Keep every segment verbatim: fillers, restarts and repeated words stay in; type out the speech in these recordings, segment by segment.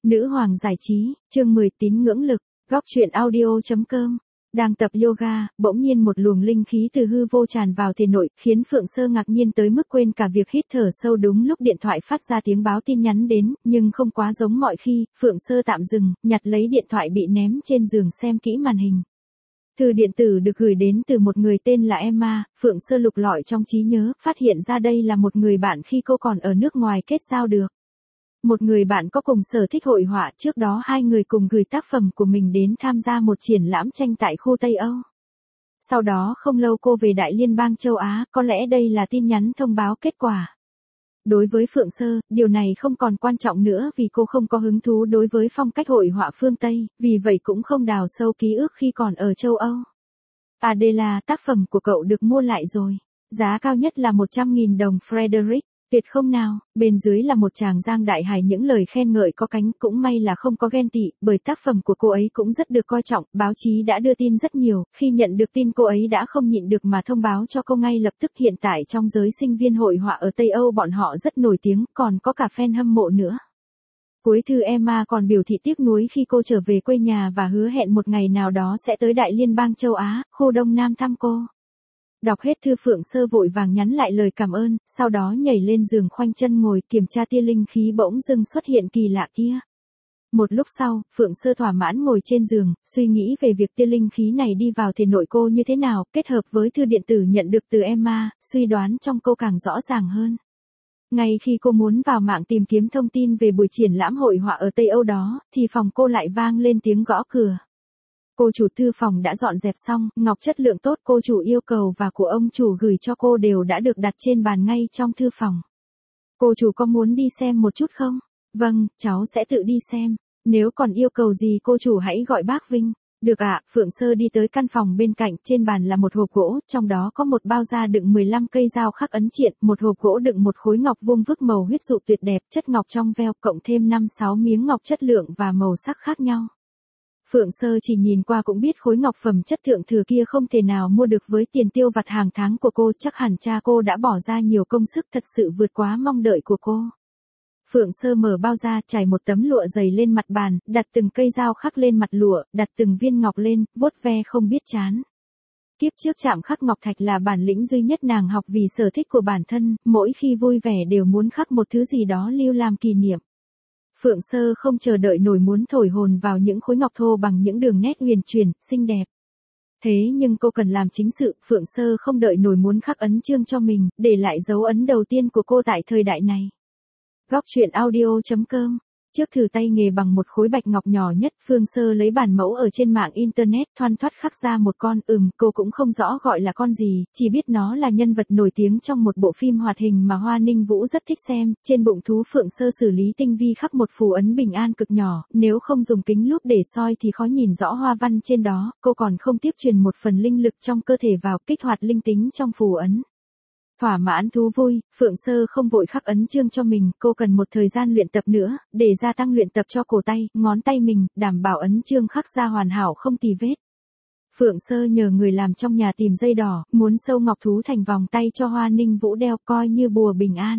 Nữ hoàng giải trí, chương mười tín ngưỡng lực, góc truyện audio.com. Đang tập yoga, bỗng nhiên một luồng linh khí từ hư vô tràn vào thể nội, khiến Phượng Sơ ngạc nhiên tới mức quên cả việc hít thở sâu. Đúng lúc điện thoại phát ra tiếng báo tin nhắn đến, nhưng không quá giống mọi khi, Phượng Sơ tạm dừng, nhặt lấy điện thoại bị ném trên giường xem kỹ màn hình. Thư điện tử được gửi đến từ một người tên là Emma. Phượng Sơ lục lọi trong trí nhớ, phát hiện ra đây là một người bạn khi cô còn ở nước ngoài kết giao được. Một người bạn có cùng sở thích hội họa, trước đó hai người cùng gửi tác phẩm của mình đến tham gia một triển lãm tranh tại khu Tây Âu. Sau đó không lâu cô về Đại Liên bang châu Á, có lẽ đây là tin nhắn thông báo kết quả. Đối với Phượng Sơ, điều này không còn quan trọng nữa vì cô không có hứng thú đối với phong cách hội họa phương Tây, vì vậy cũng không đào sâu ký ức khi còn ở châu Âu. Adela, tác phẩm của cậu được mua lại rồi. Giá cao nhất là một trăm nghìn đồng Frederick. Tuyệt không nào, bên dưới là một chàng Giang Đại Hải những lời khen ngợi có cánh, cũng may là không có ghen tị, bởi tác phẩm của cô ấy cũng rất được coi trọng, báo chí đã đưa tin rất nhiều, khi nhận được tin cô ấy đã không nhịn được mà thông báo cho cô ngay lập tức. Hiện tại trong giới sinh viên hội họa ở Tây Âu bọn họ rất nổi tiếng, còn có cả fan hâm mộ nữa. Cuối thư Emma còn biểu thị tiếc nuối khi cô trở về quê nhà và hứa hẹn một ngày nào đó sẽ tới Đại Liên bang châu Á, khu Đông Nam thăm cô. Đọc hết thư Phượng Sơ vội vàng nhắn lại lời cảm ơn, sau đó nhảy lên giường khoanh chân ngồi kiểm tra tia linh khí bỗng dưng xuất hiện kỳ lạ kia. Một lúc sau, Phượng Sơ thỏa mãn ngồi trên giường, suy nghĩ về việc tia linh khí này đi vào thể nội cô như thế nào, kết hợp với thư điện tử nhận được từ Emma, suy đoán trong cô càng rõ ràng hơn. Ngay khi cô muốn vào mạng tìm kiếm thông tin về buổi triển lãm hội họa ở Tây Âu đó, thì phòng cô lại vang lên tiếng gõ cửa. Cô chủ thư phòng đã dọn dẹp xong, ngọc chất lượng tốt cô chủ yêu cầu và của ông chủ gửi cho cô đều đã được đặt trên bàn ngay trong thư phòng. Cô chủ có muốn đi xem một chút không? Vâng, cháu sẽ tự đi xem. Nếu còn yêu cầu gì cô chủ hãy gọi bác Vinh. Được ạ. Phượng Sơ đi tới căn phòng bên cạnh, trên bàn là một hộp gỗ, trong đó có một bao da đựng mười lăm cây dao khắc ấn triện, một hộp gỗ đựng một khối ngọc vuông vức màu huyết dụ tuyệt đẹp, chất ngọc trong veo, cộng thêm năm sáu miếng ngọc chất lượng và màu sắc khác nhau. Phượng Sơ chỉ nhìn qua cũng biết khối ngọc phẩm chất thượng thừa kia không thể nào mua được với tiền tiêu vặt hàng tháng của cô, chắc hẳn cha cô đã bỏ ra nhiều công sức, thật sự vượt quá mong đợi của cô. Phượng Sơ mở bao ra, trải một tấm lụa dày lên mặt bàn, đặt từng cây dao khắc lên mặt lụa, đặt từng viên ngọc lên, vuốt ve không biết chán. Kiếp trước chạm khắc ngọc thạch là bản lĩnh duy nhất nàng học vì sở thích của bản thân, mỗi khi vui vẻ đều muốn khắc một thứ gì đó lưu làm kỷ niệm. Phượng Sơ không chờ đợi nổi muốn thổi hồn vào những khối ngọc thô bằng những đường nét huyền chuyển, xinh đẹp. Thế nhưng cô cần làm chính sự, Phượng Sơ không đợi nổi muốn khắc ấn chương cho mình, để lại dấu ấn đầu tiên của cô tại thời đại này. Góc truyện audio.com. Trước thử tay nghề bằng một khối bạch ngọc nhỏ nhất, Phương Sơ lấy bản mẫu ở trên mạng internet thoăn thoắt khắc ra một con, ừm, cô cũng không rõ gọi là con gì, chỉ biết nó là nhân vật nổi tiếng trong một bộ phim hoạt hình mà Hoa Ninh Vũ rất thích xem. Trên bụng thú Phượng Sơ xử lý tinh vi khắc một phù ấn bình an cực nhỏ, nếu không dùng kính lúp để soi thì khó nhìn rõ hoa văn trên đó, cô còn không tiếc truyền một phần linh lực trong cơ thể vào, kích hoạt linh tính trong phù ấn. Thỏa mãn thú vui, Phượng Sơ không vội khắc ấn chương cho mình, cô cần một thời gian luyện tập nữa, để gia tăng luyện tập cho cổ tay, ngón tay mình, đảm bảo ấn chương khắc ra hoàn hảo không tì vết. Phượng Sơ nhờ người làm trong nhà tìm dây đỏ, muốn sâu ngọc thú thành vòng tay cho Hoa Ninh Vũ đeo, coi như bùa bình an.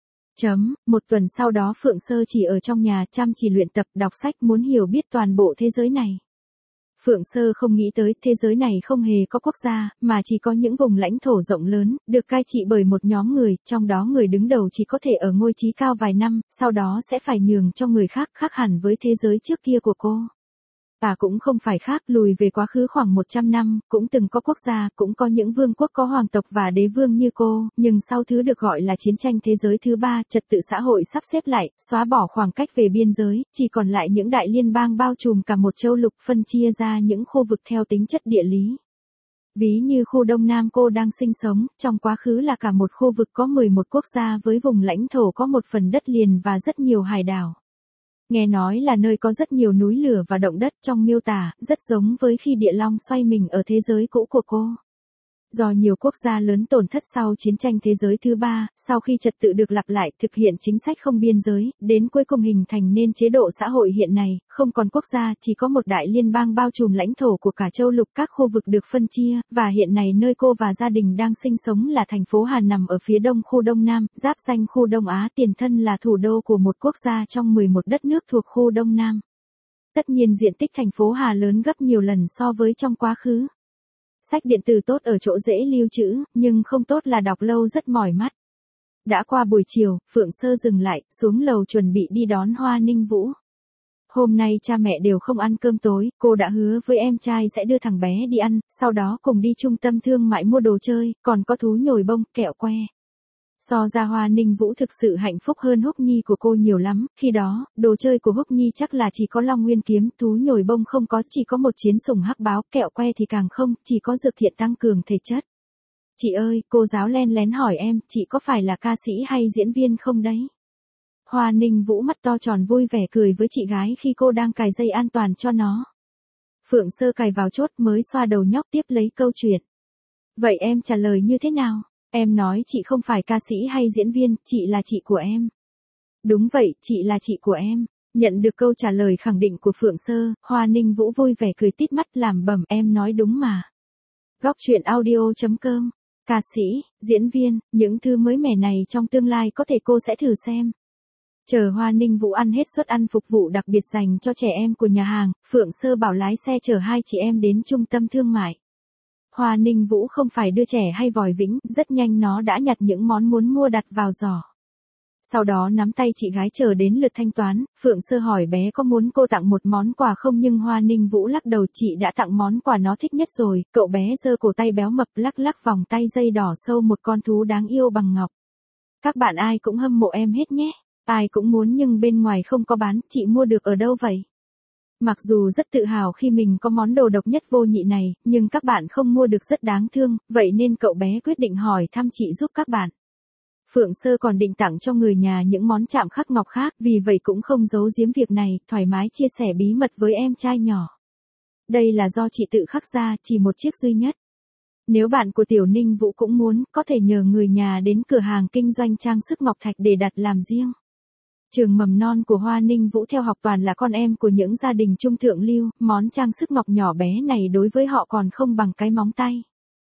Chấm, một tuần sau đó Phượng Sơ chỉ ở trong nhà chăm chỉ luyện tập, đọc sách, muốn hiểu biết toàn bộ thế giới này. Phượng Sơ không nghĩ tới thế giới này không hề có quốc gia, mà chỉ có những vùng lãnh thổ rộng lớn, được cai trị bởi một nhóm người, trong đó người đứng đầu chỉ có thể ở ngôi trí cao vài năm, sau đó sẽ phải nhường cho người khác, khác hẳn với thế giới trước kia của cô. Và cũng không phải khác, lùi về quá khứ khoảng một trăm năm, cũng từng có quốc gia, cũng có những vương quốc có hoàng tộc và đế vương như cô, nhưng sau thứ được gọi là chiến tranh thế giới thứ ba, trật tự xã hội sắp xếp lại, xóa bỏ khoảng cách về biên giới, chỉ còn lại những đại liên bang bao trùm cả một châu lục, phân chia ra những khu vực theo tính chất địa lý. Ví như khu Đông Nam cô đang sinh sống, trong quá khứ là cả một khu vực có mười một quốc gia với vùng lãnh thổ có một phần đất liền và rất nhiều hải đảo. Nghe nói là nơi có rất nhiều núi lửa và động đất, trong miêu tả, rất giống với khi địa long xoay mình ở thế giới cũ của cô. Do nhiều quốc gia lớn tổn thất sau chiến tranh thế giới thứ ba, sau khi trật tự được lặp lại thực hiện chính sách không biên giới, đến cuối cùng hình thành nên chế độ xã hội hiện này, không còn quốc gia, chỉ có một đại liên bang bao trùm lãnh thổ của cả châu lục, các khu vực được phân chia, và hiện này nơi cô và gia đình đang sinh sống là thành phố Hà nằm ở phía đông khu Đông Nam, giáp ranh khu Đông Á, tiền thân là thủ đô của một quốc gia trong mười một đất nước thuộc khu Đông Nam. Tất nhiên diện tích thành phố Hà lớn gấp nhiều lần so với trong quá khứ. Sách điện tử tốt ở chỗ dễ lưu trữ, nhưng không tốt là đọc lâu rất mỏi mắt. Đã qua buổi chiều, Phượng Sơ dừng lại, xuống lầu chuẩn bị đi đón Hoa Ninh Vũ. Hôm nay cha mẹ đều không ăn cơm tối, cô đã hứa với em trai sẽ đưa thằng bé đi ăn, sau đó cùng đi trung tâm thương mại mua đồ chơi, còn có thú nhồi bông, kẹo que. So ra Hoa Ninh Vũ thực sự hạnh phúc hơn Húc Nhi của cô nhiều lắm, khi đó, đồ chơi của Húc Nhi chắc là chỉ có Long Nguyên kiếm, thú nhồi bông không có, chỉ có một chiến sủng hắc báo, kẹo que thì càng không, chỉ có dược thiện tăng cường thể chất. Chị ơi, cô giáo len lén hỏi em, chị có phải là ca sĩ hay diễn viên không đấy? Hoa Ninh Vũ mắt to tròn vui vẻ cười với chị gái khi cô đang cài dây an toàn cho nó. Phượng Sơ cài vào chốt mới xoa đầu nhóc tiếp lấy câu chuyện. Vậy em trả lời như thế nào? Em nói chị không phải ca sĩ hay diễn viên, chị là chị của em. Đúng vậy, chị là chị của em. Nhận được câu trả lời khẳng định của Phượng Sơ, Hoa Ninh Vũ vui vẻ cười tít mắt làm bẩm, em nói đúng mà. Góc truyện audio chấm com. Ca sĩ, diễn viên, những thứ mới mẻ này trong tương lai có thể cô sẽ thử xem. Chờ Hoa Ninh Vũ ăn hết suất ăn phục vụ đặc biệt dành cho trẻ em của nhà hàng, Phượng Sơ bảo lái xe chở hai chị em đến trung tâm thương mại. Hoa Ninh Vũ không phải đưa trẻ hay vòi vĩnh, rất nhanh nó đã nhặt những món muốn mua đặt vào giỏ. Sau đó nắm tay chị gái chờ đến lượt thanh toán, Phượng Sơ hỏi bé có muốn cô tặng một món quà không nhưng Hoa Ninh Vũ lắc đầu, chị đã tặng món quà nó thích nhất rồi, cậu bé giơ cổ tay béo mập lắc lắc vòng tay dây đỏ sâu một con thú đáng yêu bằng ngọc. Các bạn ai cũng hâm mộ em hết nhé, ai cũng muốn nhưng bên ngoài không có bán, chị mua được ở đâu vậy? Mặc dù rất tự hào khi mình có món đồ độc nhất vô nhị này, nhưng các bạn không mua được rất đáng thương, vậy nên cậu bé quyết định hỏi thăm chị giúp các bạn. Phượng Sơ còn định tặng cho người nhà những món chạm khắc ngọc khác, vì vậy cũng không giấu giếm việc này, thoải mái chia sẻ bí mật với em trai nhỏ. Đây là do chị tự khắc ra, chỉ một chiếc duy nhất. Nếu bạn của Tiểu Ninh Vũ cũng muốn, có thể nhờ người nhà đến cửa hàng kinh doanh trang sức ngọc thạch để đặt làm riêng. Trường mầm non của Hoa Ninh Vũ theo học toàn là con em của những gia đình trung thượng lưu, món trang sức ngọc nhỏ bé này đối với họ còn không bằng cái móng tay.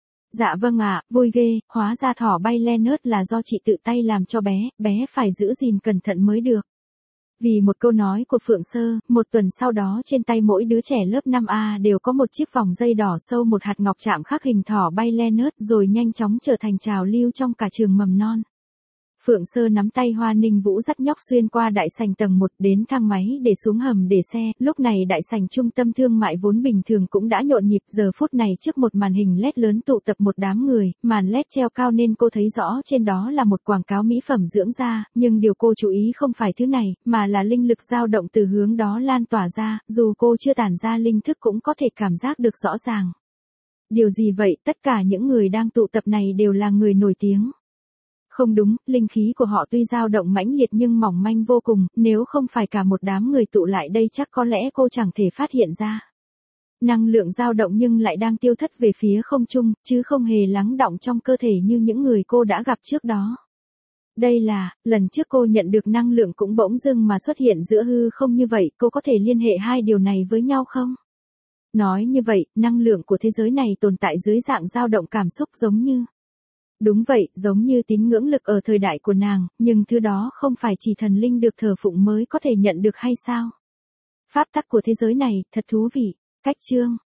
Dạ vâng ạ, vui ghê, hóa ra thỏ bay Leonard là do chị tự tay làm cho bé, bé phải giữ gìn cẩn thận mới được. Vì một câu nói của Phượng Sơ, một tuần sau đó trên tay mỗi đứa trẻ lớp năm A đều có một chiếc vòng dây đỏ sâu một hạt ngọc chạm khắc hình thỏ bay Leonard rồi nhanh chóng trở thành trào lưu trong cả trường mầm non. Phượng Sơ nắm tay Hoa Ninh Vũ dắt nhóc xuyên qua đại sảnh tầng một đến thang máy để xuống hầm để xe, lúc này đại sảnh trung tâm thương mại vốn bình thường cũng đã nhộn nhịp, giờ phút này trước một màn hình led lớn tụ tập một đám người, màn led treo cao nên cô thấy rõ trên đó là một quảng cáo mỹ phẩm dưỡng da, nhưng điều cô chú ý không phải thứ này, mà là linh lực dao động từ hướng đó lan tỏa ra, dù cô chưa tản ra linh thức cũng có thể cảm giác được rõ ràng. Điều gì vậy, tất cả những người đang tụ tập này đều là người nổi tiếng. Không đúng, linh khí của họ tuy dao động mãnh liệt nhưng mỏng manh vô cùng, nếu không phải cả một đám người tụ lại đây chắc có lẽ cô chẳng thể phát hiện ra. Năng lượng dao động nhưng lại đang tiêu thất về phía không trung, chứ không hề lắng đọng trong cơ thể như những người cô đã gặp trước đó. Đây là, lần trước cô nhận được năng lượng cũng bỗng dưng mà xuất hiện giữa hư không như vậy, cô có thể liên hệ hai điều này với nhau không? Nói như vậy, năng lượng của thế giới này tồn tại dưới dạng dao động cảm xúc giống như... Đúng vậy, giống như tín ngưỡng lực ở thời đại của nàng, nhưng thứ đó không phải chỉ thần linh được thờ phụng mới có thể nhận được hay sao? Pháp tắc của thế giới này, thật thú vị. Cách chương